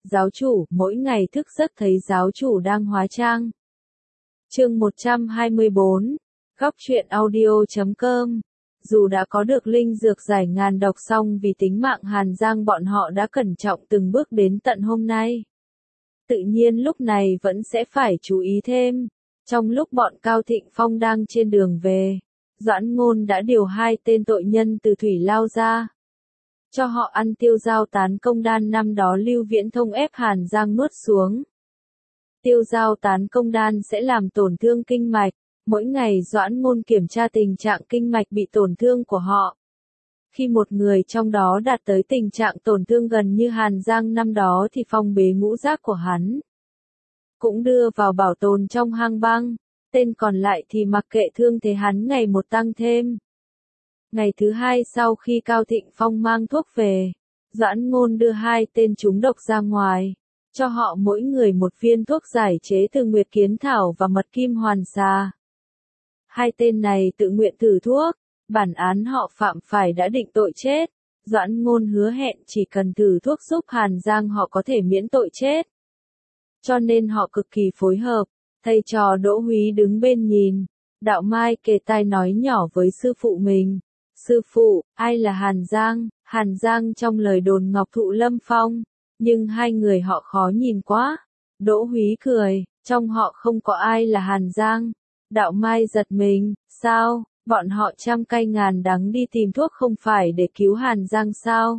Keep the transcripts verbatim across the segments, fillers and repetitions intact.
Giáo chủ, mỗi ngày thức giấc thấy giáo chủ đang hóa trang. Chương một trăm hai mươi bốn, góc truyện audio chấm com. Dù đã có được linh dược giải ngàn độc song vì tính mạng Hàn Giang bọn họ đã cẩn trọng từng bước đến tận hôm nay. Tự nhiên lúc này vẫn sẽ phải chú ý thêm. Trong lúc bọn Cao Thịnh Phong đang trên đường về, Doãn Ngôn đã điều hai tên tội nhân từ thủy lao ra. Cho họ ăn tiêu giao tán công đan năm đó Lưu Viễn Thông ép Hàn Giang nuốt xuống. Tiêu giao tán công đan sẽ làm tổn thương kinh mạch, mỗi ngày Doãn Ngôn kiểm tra tình trạng kinh mạch bị tổn thương của họ. Khi một người trong đó đạt tới tình trạng tổn thương gần như Hàn Giang năm đó thì phong bế ngũ giác của hắn cũng đưa vào bảo tồn trong hang băng, tên còn lại thì mặc kệ thương thế hắn ngày một tăng thêm. Ngày thứ hai sau khi Cao Thịnh Phong mang thuốc về, Doãn Ngôn đưa hai tên trúng độc ra ngoài, cho họ mỗi người một viên thuốc giải chế từ nguyệt kiến thảo và mật kim hoàn xà. Hai tên này tự nguyện thử thuốc, bản án họ phạm phải đã định tội chết. Doãn Ngôn hứa hẹn chỉ cần thử thuốc giúp Hàn Giang họ có thể miễn tội chết. Cho nên họ cực kỳ phối hợp. Thầy trò Đỗ Húy đứng bên nhìn. Đạo Mai kề tai nói nhỏ với sư phụ mình. Sư phụ, ai là Hàn Giang? Hàn Giang trong lời đồn Ngọc Thụ Lâm Phong. Nhưng hai người họ khó nhìn quá. Đỗ Húy cười, trong họ không có ai là Hàn Giang. Đạo Mai giật mình, sao? Bọn họ trăm cay ngàn đắng đi tìm thuốc không phải để cứu Hàn Giang sao?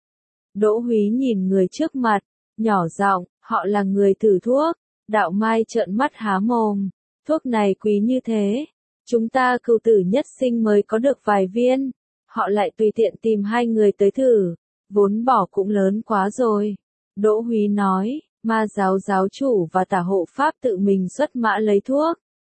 Đỗ Húy nhìn người trước mặt, nhỏ giọng, họ là người thử thuốc. Đạo Mai trợn mắt há mồm, thuốc này quý như thế, chúng ta cửu tử nhất sinh mới có được vài viên, họ lại tùy tiện tìm hai người tới thử, vốn bỏ cũng lớn quá rồi. Đỗ Húy nói, Ma giáo giáo chủ và Tả hộ pháp tự mình xuất mã lấy thuốc.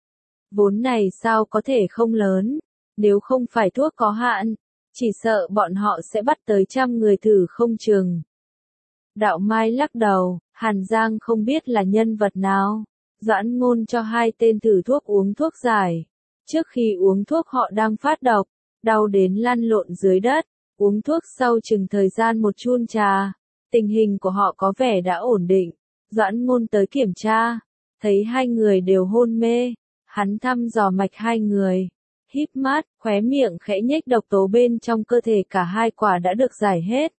Vốn này sao có thể không lớn, nếu không phải thuốc có hạn, chỉ sợ bọn họ sẽ bắt tới trăm người thử không chừng. Đạo Mai lắc đầu, Hàn Giang không biết là nhân vật nào. Doãn Ngôn cho hai tên thử thuốc uống thuốc giải. Trước khi uống thuốc họ đang phát độc, đau đến lăn lộn dưới đất. Uống thuốc sau chừng thời gian một chun trà, tình hình của họ có vẻ đã ổn định. Doãn Ngôn tới kiểm tra, thấy hai người đều hôn mê. Hắn thăm dò mạch hai người, híp mắt, khóe miệng khẽ nhếch, độc tố bên trong cơ thể cả hai quả đã được giải hết.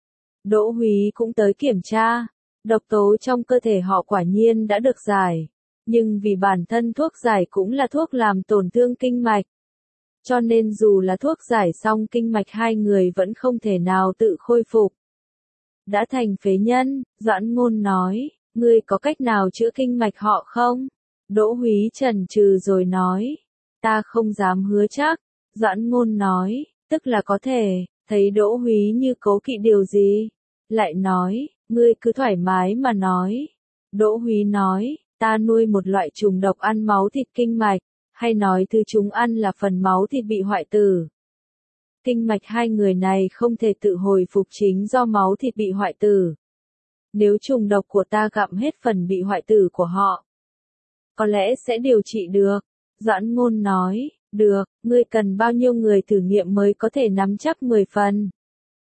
Đỗ Húy cũng tới kiểm tra, độc tố trong cơ thể họ quả nhiên đã được giải, nhưng vì bản thân thuốc giải cũng là thuốc làm tổn thương kinh mạch, cho nên dù là thuốc giải xong kinh mạch hai người vẫn không thể nào tự khôi phục. Đã thành phế nhân, Doãn Ngôn nói, ngươi có cách nào chữa kinh mạch họ không? Đỗ Húy chần chừ rồi nói, ta không dám hứa chắc. Doãn Ngôn nói, tức là có thể. Thấy Đỗ Húy như cố kỵ điều gì, lại nói, ngươi cứ thoải mái mà nói. Đỗ Húy nói, ta nuôi một loại trùng độc ăn máu thịt kinh mạch, hay nói thứ chúng ăn là phần máu thịt bị hoại tử. Kinh mạch hai người này không thể tự hồi phục chính do máu thịt bị hoại tử. Nếu trùng độc của ta gặm hết phần bị hoại tử của họ, có lẽ sẽ điều trị được. Doãn Ngôn nói, được, ngươi cần bao nhiêu người thử nghiệm mới có thể nắm chắc mười phần.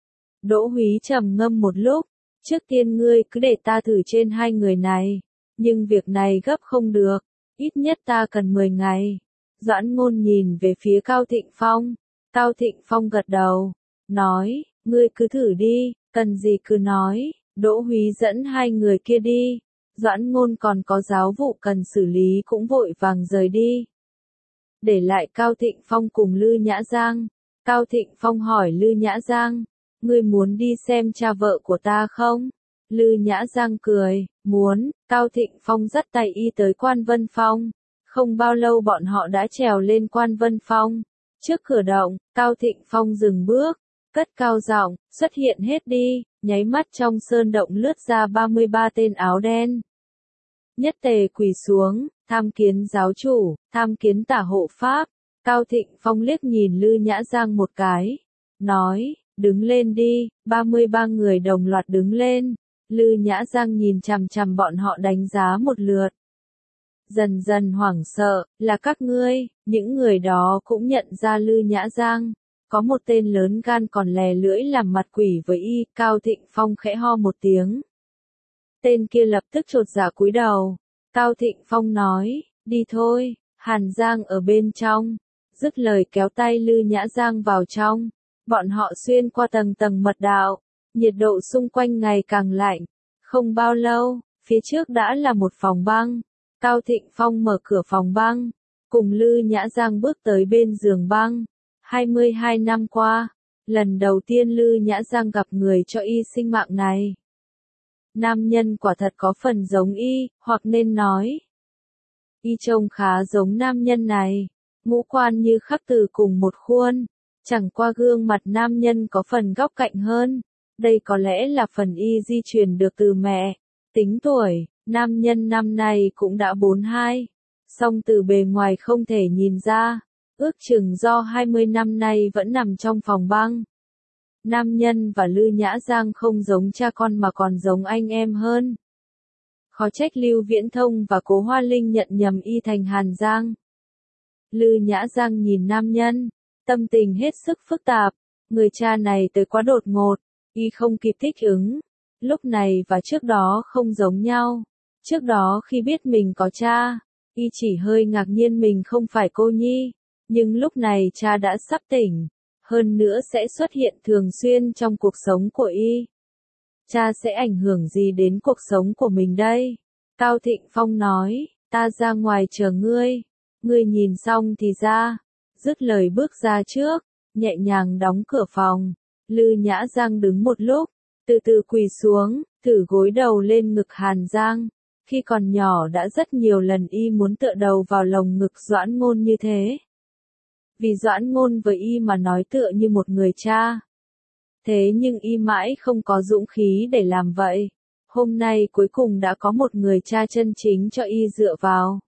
Đỗ Húy trầm ngâm một lúc, trước tiên ngươi cứ để ta thử trên hai người này, nhưng việc này gấp không được, ít nhất ta cần mười ngày. Doãn Ngôn nhìn về phía Cao Thịnh Phong, Cao Thịnh Phong gật đầu, nói, ngươi cứ thử đi, cần gì cứ nói. Đỗ Húy dẫn hai người kia đi. Doãn Ngôn còn có giáo vụ cần xử lý cũng vội vàng rời đi. Để lại Cao Thịnh Phong cùng Lư Nhã Giang. Cao Thịnh Phong hỏi Lư Nhã Giang, ngươi muốn đi xem cha vợ của ta không? Lư Nhã Giang cười, muốn. Cao Thịnh Phong dắt tay y tới Quan Vân Phong. Không bao lâu bọn họ đã trèo lên Quan Vân Phong. Trước cửa động, Cao Thịnh Phong dừng bước, cất cao giọng, xuất hiện hết đi. Nháy mắt trong sơn động lướt ra ba mươi ba tên áo đen. Nhất tề quỳ xuống, tham kiến giáo chủ, tham kiến Tả hộ pháp. Cao Thịnh Phong liếc nhìn Lư Nhã Giang một cái, nói, đứng lên đi. ba mươi ba người đồng loạt đứng lên. Lư Nhã Giang nhìn chằm chằm bọn họ đánh giá một lượt. Dần dần hoảng sợ, là các ngươi. Những người đó cũng nhận ra Lư Nhã Giang. Có một tên lớn gan còn lè lưỡi làm mặt quỷ với y. Cao Thịnh Phong khẽ ho một tiếng, Tên kia lập tức chột dạ cúi đầu. Cao Thịnh Phong nói, đi thôi, Hàn Giang ở bên trong. Dứt lời kéo tay Lư Nhã Giang vào trong. Bọn họ xuyên qua tầng tầng mật đạo. Nhiệt độ xung quanh ngày càng lạnh. Không bao lâu, phía trước đã là một phòng băng. Cao Thịnh Phong mở cửa phòng băng. Cùng Lư Nhã Giang bước tới bên giường băng. hai mươi hai năm qua, lần đầu tiên Lư Nhã Giang gặp người cho y sinh mạng này. Nam nhân quả thật có phần giống y, hoặc nên nói. Y trông khá giống nam nhân này. Ngũ quan như khắc từ cùng một khuôn. Chẳng qua gương mặt nam nhân có phần góc cạnh hơn. Đây có lẽ là phần y di truyền được từ mẹ. Tính tuổi, nam nhân năm nay cũng đã bốn mươi hai. Song từ bề ngoài không thể nhìn ra. Ước chừng do hai mươi năm nay vẫn nằm trong phòng băng. Nam nhân và Lư Nhã Giang không giống cha con mà còn giống anh em hơn. Khó trách Lưu Viễn Thông và Cố Hoa Linh nhận nhầm y thành Hàn Giang. Lư Nhã Giang nhìn nam nhân, tâm tình hết sức phức tạp. Người cha này tới quá đột ngột, y không kịp thích ứng. Lúc này và trước đó không giống nhau. Trước đó khi biết mình có cha, y chỉ hơi ngạc nhiên mình không phải cô nhi. Nhưng lúc này cha đã sắp tỉnh. Hơn nữa sẽ xuất hiện thường xuyên trong cuộc sống của y. Cha sẽ ảnh hưởng gì đến cuộc sống của mình đây? Cao Thịnh Phong nói, ta ra ngoài chờ ngươi. Ngươi nhìn xong thì ra. Dứt lời bước ra trước, nhẹ nhàng đóng cửa phòng. Lư Nhã Giang đứng một lúc, từ từ quỳ xuống, thử gối đầu lên ngực Hàn Giang. Khi còn nhỏ đã rất nhiều lần y muốn tựa đầu vào lồng ngực Doãn Ngôn như thế. Vì Doãn Ngôn với y mà nói tựa như một người cha. Thế nhưng y mãi không có dũng khí để làm vậy. Hôm nay cuối cùng đã có một người cha chân chính cho y dựa vào.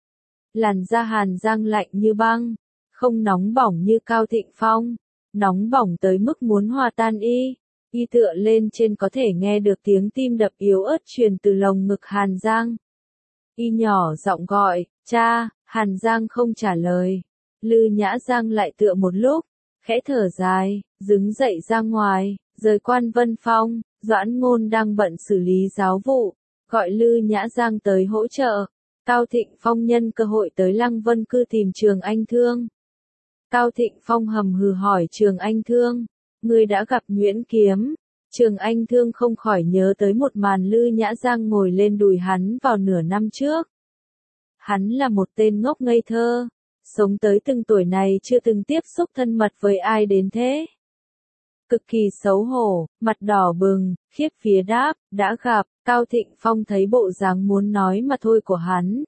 Làn da Hàn Giang lạnh như băng, không nóng bỏng như Cao Thịnh Phong, nóng bỏng tới mức muốn hòa tan y. Y tựa lên trên có thể nghe được tiếng tim đập yếu ớt truyền từ lồng ngực Hàn Giang. Y nhỏ giọng gọi, cha. Hàn Giang không trả lời. Lư Nhã Giang lại tựa một lúc, khẽ thở dài, đứng dậy ra ngoài, rời Quan Vân Phong. Doãn Ngôn đang bận xử lý giáo vụ, gọi Lư Nhã Giang tới hỗ trợ. Cao Thịnh Phong nhân cơ hội tới Lăng Vân Cư tìm Trường Anh Thương. Cao Thịnh Phong hầm hừ hỏi Trường Anh Thương, người đã gặp Nguyễn Kiếm. Trường Anh Thương không khỏi nhớ tới một màn Lư Nhã Giang ngồi lên đùi hắn vào nửa năm trước. Hắn là một tên ngốc ngây thơ, sống tới từng tuổi này chưa từng tiếp xúc thân mật với ai đến thế. Cực kỳ xấu hổ, mặt đỏ bừng, khiếp phía đáp, đã gặp. Cao Thịnh Phong thấy bộ dáng muốn nói mà thôi của hắn.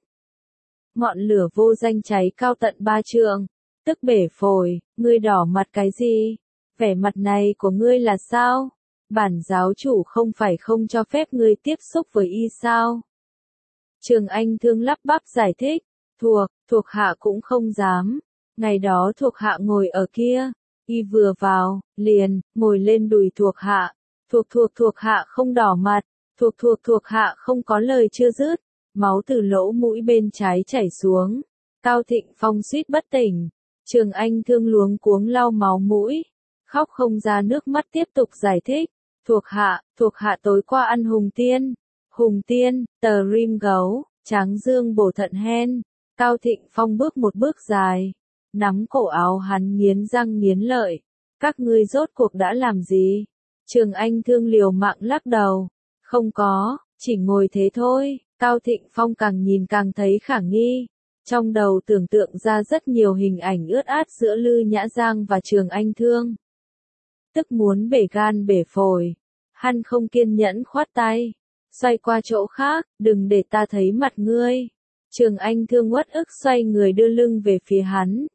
Ngọn lửa vô danh cháy cao tận ba trượng, tức bể phổi. Ngươi đỏ mặt cái gì? Vẻ mặt này của ngươi là sao? Bản giáo chủ không phải không cho phép ngươi tiếp xúc với y sao? Trường Anh Thương lắp bắp giải thích, thuộc, thuộc hạ cũng không dám. Ngày đó thuộc hạ ngồi ở kia, y vừa vào, liền, ngồi lên đùi thuộc hạ. Thuộc thuộc thuộc hạ không đỏ mặt, thuộc thuộc thuộc hạ không có lời chưa dứt. Máu từ lỗ mũi bên trái chảy xuống. Cao Thịnh Phong suýt bất tỉnh. Trường Anh Thương luống cuống lau máu mũi, khóc không ra nước mắt tiếp tục giải thích. Thuộc hạ, thuộc hạ tối qua ăn hùng tiên. Hùng tiên, tờ rim gấu, tráng dương bổ thận hen. Cao Thịnh Phong bước một bước dài, nắm cổ áo hắn nghiến răng nghiến lợi. Các ngươi rốt cuộc đã làm gì? Trường Anh Thương liều mạng lắc đầu. Không có, chỉ ngồi thế thôi. Cao Thịnh Phong càng nhìn càng thấy khả nghi. Trong đầu tưởng tượng ra rất nhiều hình ảnh ướt át giữa Lư Nhã Giang và Trường Anh Thương. Tức muốn bể gan bể phổi. Hắn không kiên nhẫn khoát tay. Xoay qua chỗ khác, đừng để ta thấy mặt ngươi. Trường Anh Thương uất ức xoay người đưa lưng về phía hắn.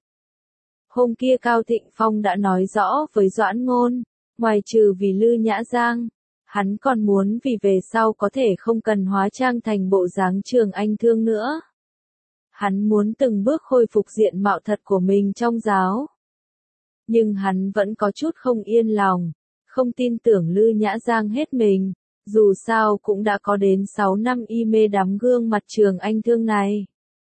Hôm kia Cao Thịnh Phong đã nói rõ với Doãn Ngôn, ngoài trừ vì Lư Nhã Giang, hắn còn muốn vì về sau có thể không cần hóa trang thành bộ dáng Trường Anh Thương nữa. Hắn muốn từng bước khôi phục diện mạo thật của mình trong giáo. Nhưng hắn vẫn có chút không yên lòng, không tin tưởng Lư Nhã Giang hết mình. Dù sao cũng đã có đến sáu năm y mê đắm gương mặt Trường Anh Thương này.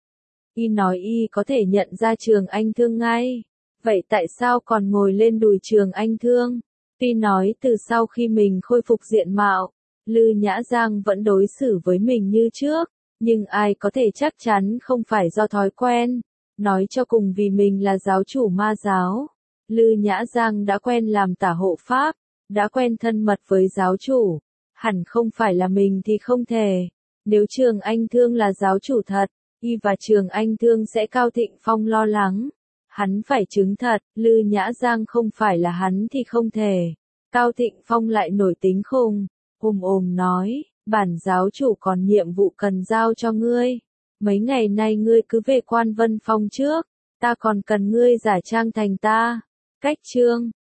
Y nói y có thể nhận ra Trường Anh Thương ngay. Vậy tại sao còn ngồi lên đùi Trường Anh Thương? Tuy nói từ sau khi mình khôi phục diện mạo, Lư Nhã Giang vẫn đối xử với mình như trước, nhưng ai có thể chắc chắn không phải do thói quen. Nói cho cùng vì mình là giáo chủ ma giáo. Lư Nhã Giang đã quen làm tả hộ pháp, đã quen thân mật với giáo chủ. Hẳn không phải là mình thì không thể. Nếu Trường Anh Thương là giáo chủ thật, y và Trường Anh Thương sẽ Cao Thịnh Phong lo lắng. Hắn phải chứng thật, Lư Nhã Giang không phải là hắn thì không thể. Cao Thịnh Phong lại nổi tính khùng, ồm ồm nói, bản giáo chủ còn nhiệm vụ cần giao cho ngươi. Mấy ngày nay ngươi cứ về Quan Vân Phong trước, ta còn cần ngươi giả trang thành ta. Cách chương